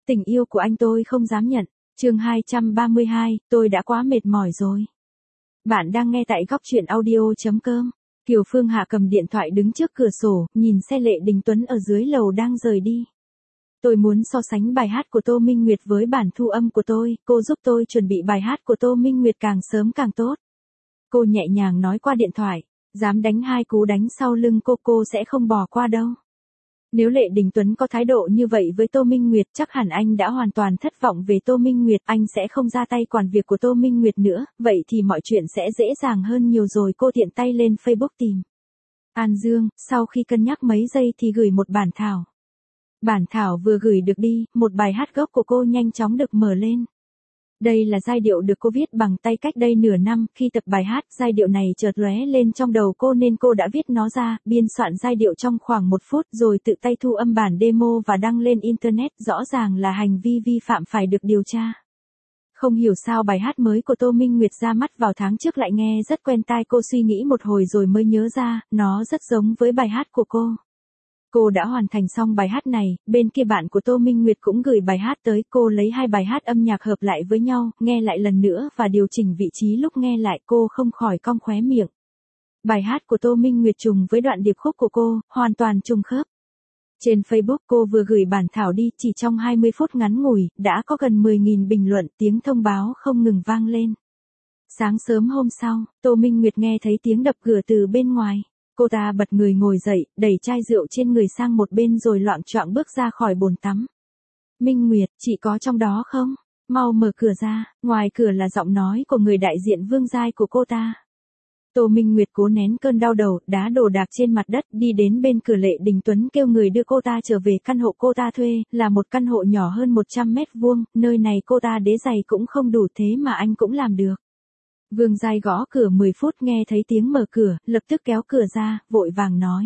Tình yêu của anh tôi không dám nhận. Chương 232, tôi đã quá mệt mỏi rồi. Bạn đang nghe tại góc truyện audio.com. Kiều Phương Hạ cầm điện thoại đứng trước cửa sổ, nhìn xe Lệ Đình Tuấn ở dưới lầu đang rời đi. Tôi muốn so sánh bài hát của Tô Minh Nguyệt với bản thu âm của tôi, cô giúp tôi chuẩn bị bài hát của Tô Minh Nguyệt càng sớm càng tốt. Cô nhẹ nhàng nói qua điện thoại, dám đánh 2 cú đánh sau lưng cô sẽ không bỏ qua đâu. Nếu Lệ Đình Tuấn có thái độ như vậy với Tô Minh Nguyệt chắc hẳn anh đã hoàn toàn thất vọng về Tô Minh Nguyệt, anh sẽ không ra tay quản việc của Tô Minh Nguyệt nữa, vậy thì mọi chuyện sẽ dễ dàng hơn nhiều rồi. Cô tiện tay lên Facebook tìm An Dương, sau khi cân nhắc mấy giây thì gửi một bản thảo. Bản thảo vừa gửi được đi, một bài hát gốc của cô nhanh chóng được mở lên. Đây là giai điệu được cô viết bằng tay cách đây nửa năm, khi tập bài hát, giai điệu này chợt lóe lên trong đầu cô nên cô đã viết nó ra, biên soạn giai điệu trong khoảng 1 phút rồi tự tay thu âm bản demo và đăng lên Internet, rõ ràng là hành vi vi phạm phải được điều tra. Không hiểu sao bài hát mới của Tô Minh Nguyệt ra mắt vào tháng trước lại nghe rất quen tai, cô suy nghĩ một hồi rồi mới nhớ ra, nó rất giống với bài hát của cô. Cô đã hoàn thành xong bài hát này, bên kia bạn của Tô Minh Nguyệt cũng gửi bài hát tới, cô lấy 2 bài hát âm nhạc hợp lại với nhau, nghe lại lần nữa và điều chỉnh vị trí lúc nghe lại, cô không khỏi cong khóe miệng. Bài hát của Tô Minh Nguyệt trùng với đoạn điệp khúc của cô, hoàn toàn trùng khớp. Trên Facebook cô vừa gửi bản thảo đi, chỉ trong 20 phút ngắn ngủi, đã có gần 10.000 bình luận, tiếng thông báo không ngừng vang lên. Sáng sớm hôm sau, Tô Minh Nguyệt nghe thấy tiếng đập cửa từ bên ngoài. Cô ta bật người ngồi dậy, đẩy chai rượu trên người sang một bên rồi loạng choạng bước ra khỏi bồn tắm. Minh Nguyệt, chị có trong đó không? Mau mở cửa ra, ngoài cửa là giọng nói của người đại diện Vương Giai của cô ta. Tô Minh Nguyệt cố nén cơn đau đầu, đá đồ đạc trên mặt đất, đi đến bên cửa Lệ Đình Tuấn kêu người đưa cô ta trở về căn hộ cô ta thuê, là một căn hộ nhỏ hơn 100 mét vuông, nơi này cô ta đế giày cũng không đủ, thế mà anh cũng làm được. Vương Giai gõ cửa 10 phút nghe thấy tiếng mở cửa, lập tức kéo cửa ra, vội vàng nói.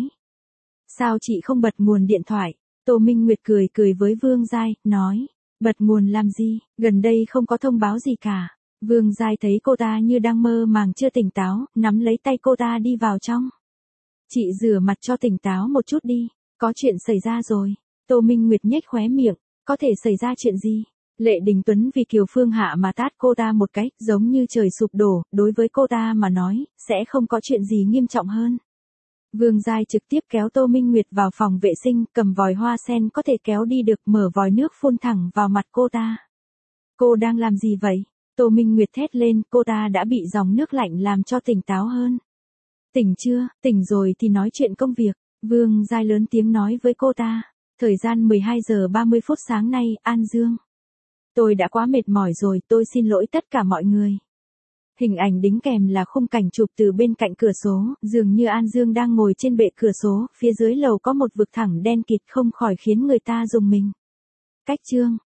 Sao chị không bật nguồn điện thoại? Tô Minh Nguyệt cười với Vương Giai, nói. Bật nguồn làm gì, gần đây không có thông báo gì cả. Vương Giai thấy cô ta như đang mơ màng chưa tỉnh táo, nắm lấy tay cô ta đi vào trong. Chị rửa mặt cho tỉnh táo một chút đi, có chuyện xảy ra rồi. Tô Minh Nguyệt nhếch khóe miệng, có thể xảy ra chuyện gì? Lệ Đình Tuấn vì Kiều Phương Hạ mà tát cô ta một cái, giống như trời sụp đổ, đối với cô ta mà nói, sẽ không có chuyện gì nghiêm trọng hơn. Vương Giai trực tiếp kéo Tô Minh Nguyệt vào phòng vệ sinh, cầm vòi hoa sen có thể kéo đi được, mở vòi nước phun thẳng vào mặt cô ta. Cô đang làm gì vậy? Tô Minh Nguyệt thét lên, cô ta đã bị dòng nước lạnh làm cho tỉnh táo hơn. Tỉnh chưa, tỉnh rồi thì nói chuyện công việc. Vương Giai lớn tiếng nói với cô ta. Thời gian 12 giờ 30 phút sáng nay, An Dương. Tôi đã quá mệt mỏi rồi, tôi xin lỗi tất cả mọi người. Hình ảnh đính kèm là khung cảnh chụp từ bên cạnh cửa sổ, dường như An Dương đang ngồi trên bệ cửa sổ, phía dưới lầu có một vực thẳm đen kịt không khỏi khiến người ta rùng mình. Cách chương.